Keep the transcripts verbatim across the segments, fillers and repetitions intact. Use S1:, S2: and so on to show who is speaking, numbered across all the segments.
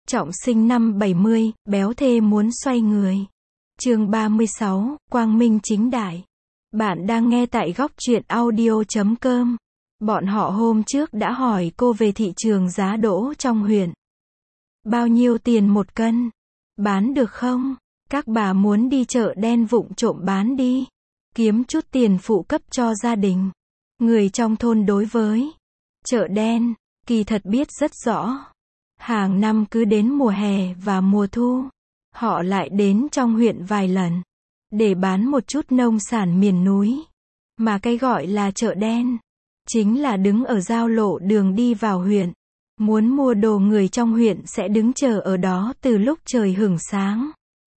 S1: Trọng sinh năm bảy mươi, béo thê muốn xoay người. Chương ba mươi sáu, Quang Minh chính đại. Bạn đang nghe tại góc truyện audio chấm com. Bọn họ hôm trước đã hỏi cô về thị trường giá đỗ trong huyện. Bao nhiêu tiền một cân? Bán được không? Các bà muốn đi chợ đen vụng trộm bán đi. Kiếm chút tiền phụ cấp cho gia đình. Người trong thôn đối với chợ đen, kỳ thật biết rất rõ. Hàng năm cứ đến mùa hè và mùa thu, họ lại đến trong huyện vài lần, để bán một chút nông sản miền núi. Mà cái gọi là chợ đen, chính là đứng ở giao lộ đường đi vào huyện. Muốn mua đồ người trong huyện sẽ đứng chờ ở đó từ lúc trời hửng sáng.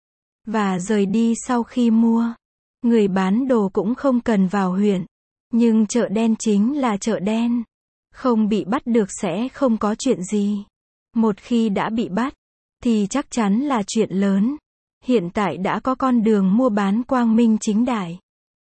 S1: Và rời đi sau khi mua. Người bán đồ cũng không cần vào huyện. Nhưng chợ đen chính là chợ đen. Không bị bắt được sẽ không có chuyện gì. Một khi đã bị bắt, thì chắc chắn là chuyện lớn. Hiện tại đã có con đường mua bán quang minh chính đại.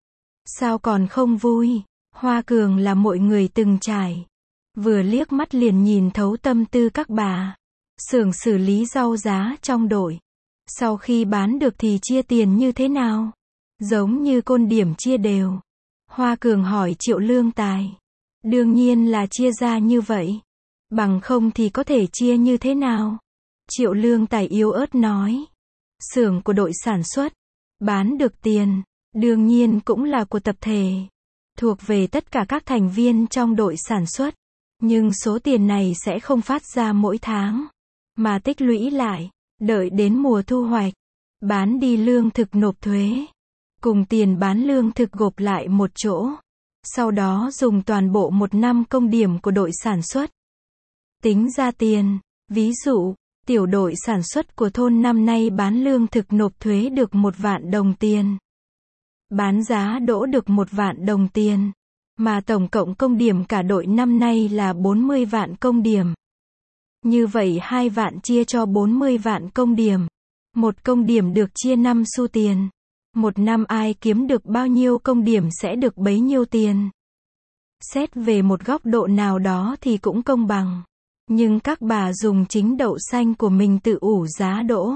S1: Sao còn không vui? Hoa Cường là mọi người từng trải. Vừa liếc mắt liền nhìn thấu tâm tư các bà. Xưởng xử lý rau giá trong đội. Sau khi bán được thì chia tiền như thế nào? Giống như côn điểm chia đều. Hoa Cường hỏi Triệu Lương Tài. Đương nhiên là chia ra như vậy. Bằng không thì có thể chia như thế nào? Triệu Lương Tài yếu ớt nói. Xưởng của đội sản xuất. Bán được tiền. Đương nhiên cũng là của tập thể. Thuộc về tất cả các thành viên trong đội sản xuất. Nhưng số tiền này sẽ không phát ra mỗi tháng. Mà tích lũy lại. Đợi đến mùa thu hoạch. Bán đi lương thực nộp thuế. Cùng tiền bán lương thực gộp lại một chỗ. Sau đó dùng toàn bộ một năm công điểm của đội sản xuất. Tính ra tiền. Ví dụ, tiểu đội sản xuất của thôn năm nay bán lương thực nộp thuế được một vạn đồng tiền. Bán giá đỗ được một vạn đồng tiền. Mà tổng cộng công điểm cả đội năm nay là bốn mươi vạn công điểm. Như vậy hai vạn chia cho bốn mươi vạn công điểm. Một công điểm được chia năm xu tiền. Một năm ai kiếm được bao nhiêu công điểm sẽ được bấy nhiêu tiền. Xét về một góc độ nào đó thì cũng công bằng. Nhưng các bà dùng chính đậu xanh của mình tự ủ giá đỗ.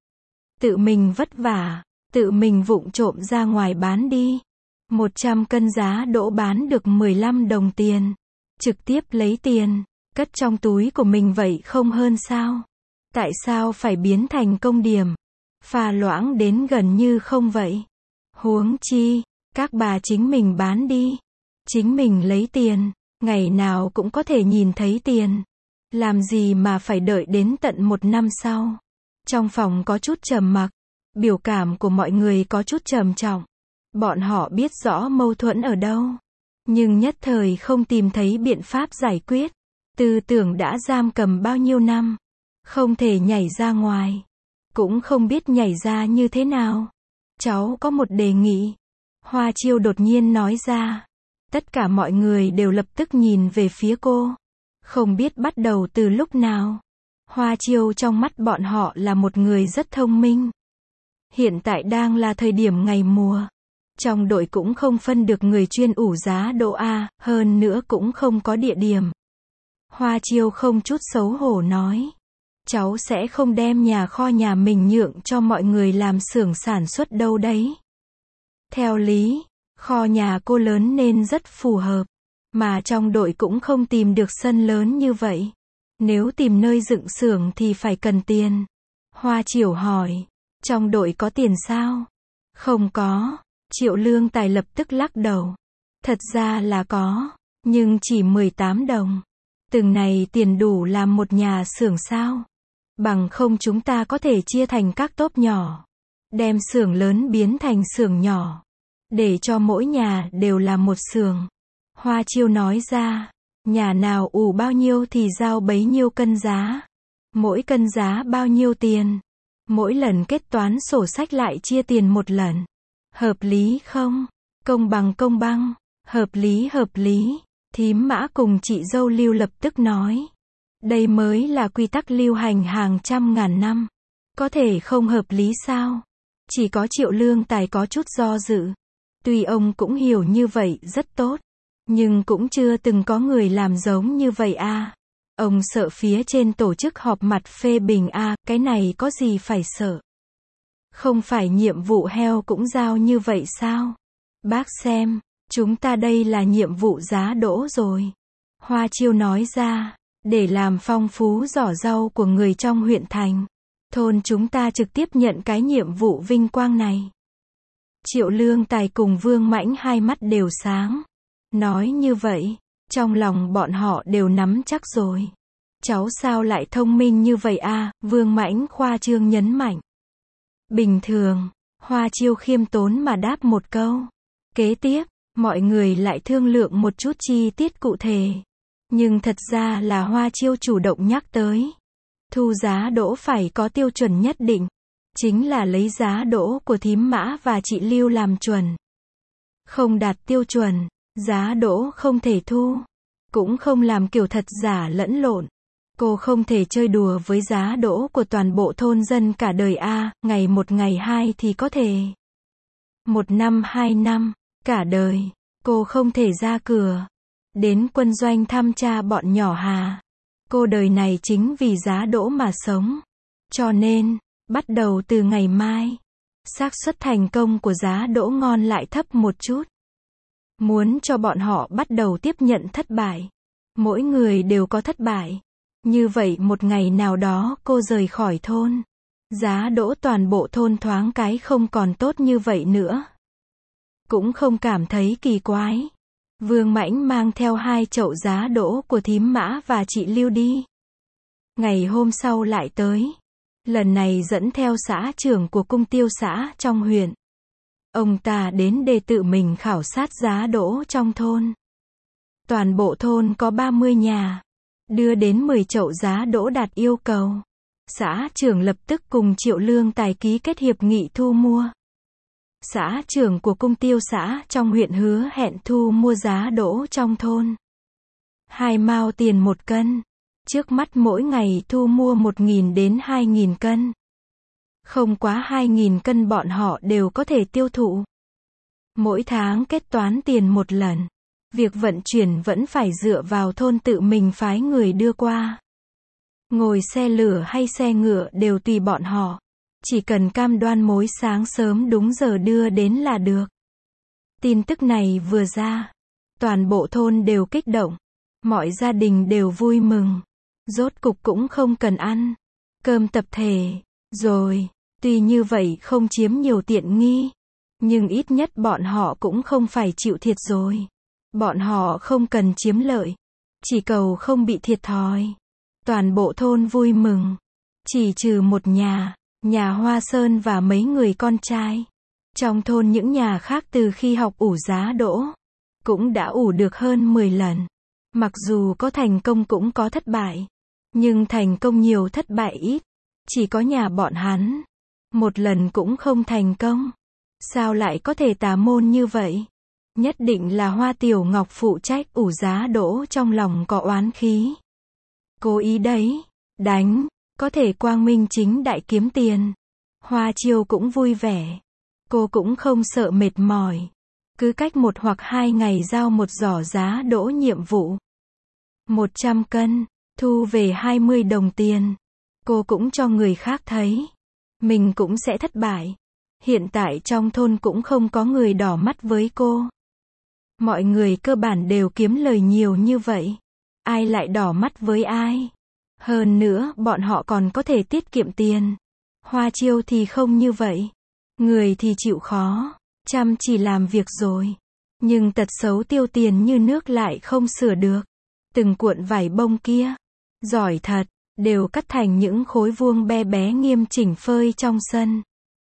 S1: Tự mình vất vả, tự mình vụng trộm ra ngoài bán đi. một trăm cân giá đỗ bán được mười lăm đồng tiền. Trực tiếp lấy tiền, cất trong túi của mình vậy không hơn sao? Tại sao phải biến thành công điểm? Pha loãng đến gần như không vậy. Huống chi, các bà chính mình bán đi. Chính mình lấy tiền, ngày nào cũng có thể nhìn thấy tiền. Làm gì mà phải đợi đến tận một năm sau. Trong phòng có chút trầm mặc. Biểu cảm của mọi người có chút trầm trọng. Bọn họ biết rõ mâu thuẫn ở đâu. Nhưng nhất thời không tìm thấy biện pháp giải quyết. Tư tưởng đã giam cầm bao nhiêu năm. Không thể nhảy ra ngoài. Cũng không biết nhảy ra như thế nào. Cháu có một đề nghị. Hoa Chiêu đột nhiên nói ra. Tất cả mọi người đều lập tức nhìn về phía cô. Không biết bắt đầu từ lúc nào. Hoa Chiêu trong mắt bọn họ là một người rất thông minh. Hiện tại đang là thời điểm ngày mùa. Trong đội cũng không phân được người chuyên ủ giá đỗ A, hơn nữa cũng không có địa điểm. Hoa Chiêu không chút xấu hổ nói. Cháu sẽ không đem nhà kho nhà mình nhượng cho mọi người làm xưởng sản xuất đâu đấy. Theo lý, kho nhà cô lớn nên rất phù hợp. Mà trong đội cũng không tìm được sân lớn như vậy. Nếu tìm nơi dựng xưởng thì phải cần tiền. Hoa Chiểu hỏi. Trong đội có tiền sao? Không có. Triệu Lương Tài lập tức lắc đầu. Thật ra là có. Nhưng chỉ mười tám đồng. Từng này tiền đủ làm một nhà xưởng sao? Bằng không chúng ta có thể chia thành các tốp nhỏ. Đem xưởng lớn biến thành xưởng nhỏ. Để cho mỗi nhà đều là một xưởng. Hoa Chiêu nói ra. Nhà nào ủ bao nhiêu thì giao bấy nhiêu cân giá. Mỗi cân giá bao nhiêu tiền. Mỗi lần kết toán sổ sách lại chia tiền một lần. Hợp lý không? Công bằng công bằng. Hợp lý hợp lý. Thím Mã cùng chị dâu Lưu lập tức nói. Đây mới là quy tắc lưu hành hàng trăm ngàn năm. Có thể không hợp lý sao? Chỉ có Triệu Lương Tài có chút do dự. Tuy ông cũng hiểu như vậy rất tốt. Nhưng cũng chưa từng có người làm giống như vậy à. Ông sợ phía trên tổ chức họp mặt phê bình a, cái này có gì phải sợ. Không phải nhiệm vụ heo cũng giao như vậy sao? Bác xem, chúng ta đây là nhiệm vụ giá đỗ rồi. Hoa Chiêu nói ra, để làm phong phú giỏ rau của người trong huyện thành. Thôn chúng ta trực tiếp nhận cái nhiệm vụ vinh quang này. Triệu Lương Tài cùng Vương Mãnh hai mắt đều sáng. Nói như vậy, trong lòng bọn họ đều nắm chắc rồi. Cháu sao lại thông minh như vậy a? Vương Mãnh khoa trương nhấn mạnh. Bình thường, Hoa Chiêu khiêm tốn mà đáp một câu. Kế tiếp, mọi người lại thương lượng một chút chi tiết cụ thể. Nhưng thật ra là Hoa Chiêu chủ động nhắc tới. Thu giá đỗ phải có tiêu chuẩn nhất định. Chính là lấy giá đỗ của thím Mã và chị Lưu làm chuẩn. Không đạt tiêu chuẩn, giá đỗ không thể thu. Cũng không làm kiểu thật giả lẫn lộn. Cô không thể chơi đùa với giá đỗ của toàn bộ thôn dân cả đời a, ngày một ngày hai thì có thể. Một năm hai năm, cả đời, cô không thể ra cửa. Đến quân doanh thăm cha bọn nhỏ Hà. Cô đời này chính vì giá đỗ mà sống. Cho nên, bắt đầu từ ngày mai, xác suất thành công của giá đỗ ngon lại thấp một chút. Muốn cho bọn họ bắt đầu tiếp nhận thất bại. Mỗi người đều có thất bại. Như vậy một ngày nào đó cô rời khỏi thôn. Giá đỗ toàn bộ thôn thoáng cái không còn tốt như vậy nữa. Cũng không cảm thấy kỳ quái. Vương Mãnh mang theo hai chậu giá đỗ của thím Mã và chị Lưu đi. Ngày hôm sau lại tới. Lần này dẫn theo xã trưởng của cung tiêu xã trong huyện. Ông ta đến để tự mình khảo sát giá đỗ trong thôn. Toàn bộ thôn có ba mươi nhà. Đưa đến mười chậu giá đỗ đạt yêu cầu. Xã trưởng lập tức cùng Triệu Lương Tài ký kết hiệp nghị thu mua. Xã trưởng của cung tiêu xã trong huyện hứa hẹn thu mua giá đỗ trong thôn. Hai mao tiền một cân. Trước mắt mỗi ngày thu mua một nghìn đến hai nghìn cân. Không quá hai nghìn cân bọn họ đều có thể tiêu thụ. Mỗi tháng kết toán tiền một lần. Việc vận chuyển vẫn phải dựa vào thôn tự mình phái người đưa qua. Ngồi xe lửa hay xe ngựa đều tùy bọn họ. Chỉ cần cam đoan mỗi sáng sớm đúng giờ đưa đến là được. Tin tức này vừa ra, toàn bộ thôn đều kích động. Mọi gia đình đều vui mừng. Rốt cục cũng không cần ăn cơm tập thể. Rồi, tuy như vậy không chiếm nhiều tiện nghi. Nhưng ít nhất bọn họ cũng không phải chịu thiệt rồi. Bọn họ không cần chiếm lợi. Chỉ cầu không bị thiệt thòi. Toàn bộ thôn vui mừng. Chỉ trừ một nhà. Nhà Hoa Sơn và mấy người con trai. Trong thôn những nhà khác từ khi học ủ giá đỗ. Cũng đã ủ được hơn mười lần. Mặc dù có thành công cũng có thất bại. Nhưng thành công nhiều thất bại ít. Chỉ có nhà bọn hắn. Một lần cũng không thành công. Sao lại có thể tà môn như vậy? Nhất định là Hoa Tiểu Ngọc phụ trách ủ giá đỗ trong lòng có oán khí. Cố ý đấy. Đánh. Có thể quang minh chính đại kiếm tiền. Hoa Chiêu cũng vui vẻ. Cô cũng không sợ mệt mỏi. Cứ cách một hoặc hai ngày giao một giỏ giá đỗ nhiệm vụ. một trăm cân. Thu về hai mươi đồng tiền. Cô cũng cho người khác thấy. Mình cũng sẽ thất bại. Hiện tại trong thôn cũng không có người đỏ mắt với cô. Mọi người cơ bản đều kiếm lời nhiều như vậy. Ai lại đỏ mắt với ai? Hơn nữa, bọn họ còn có thể tiết kiệm tiền. Hoa Chiêu thì không như vậy. Người thì chịu khó, chăm chỉ làm việc rồi. Nhưng tật xấu tiêu tiền như nước lại không sửa được. Từng cuộn vải bông kia, giỏi thật, đều cắt thành những khối vuông be bé nghiêm chỉnh phơi trong sân.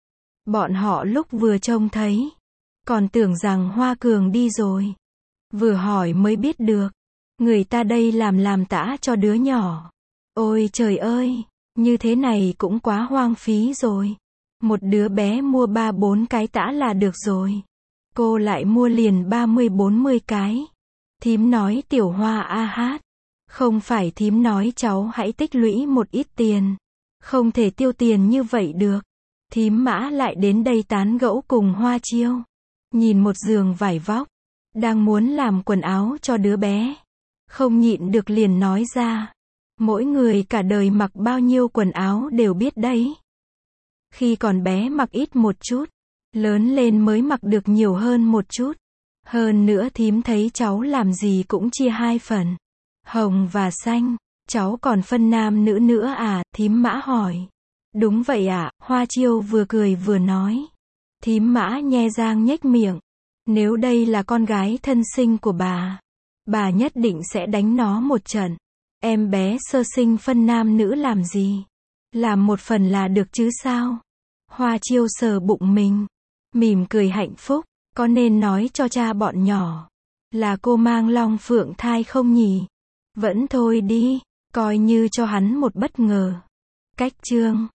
S1: Bọn họ lúc vừa trông thấy, còn tưởng rằng Hoa Cường đi rồi. Vừa hỏi mới biết được, người ta đây làm làm tã cho đứa nhỏ. Ôi trời ơi, như thế này cũng quá hoang phí rồi. Một đứa bé mua ba bốn cái tã là được rồi. Cô lại mua liền ba mươi bốn mươi cái. Thím nói Tiểu Hoa a hát. Không phải thím nói cháu hãy tích lũy một ít tiền. Không thể tiêu tiền như vậy được. Thím Mã lại đến đây tán gẫu cùng Hoa Chiêu. Nhìn một giường vải vóc. Đang muốn làm quần áo cho đứa bé. Không nhịn được liền nói ra. Mỗi người cả đời mặc bao nhiêu quần áo đều biết đấy. Khi còn bé mặc ít một chút, lớn lên mới mặc được nhiều hơn một chút. Hơn nữa thím thấy cháu làm gì cũng chia hai phần, hồng và xanh. Cháu còn phân nam nữ nữa à, thím Mã hỏi. Đúng vậy ạ, Hoa Chiêu vừa cười vừa nói. Thím Mã nhe răng nhếch miệng. Nếu đây là con gái thân sinh của bà, bà nhất định sẽ đánh nó một trận. Em bé sơ sinh phân nam nữ làm gì? Làm một phần là được chứ sao? Hoa Chiêu sờ bụng mình, mỉm cười hạnh phúc. Có nên nói cho cha bọn nhỏ là cô mang long phượng thai không nhỉ? Vẫn thôi đi, coi như cho hắn một bất ngờ. Cách chương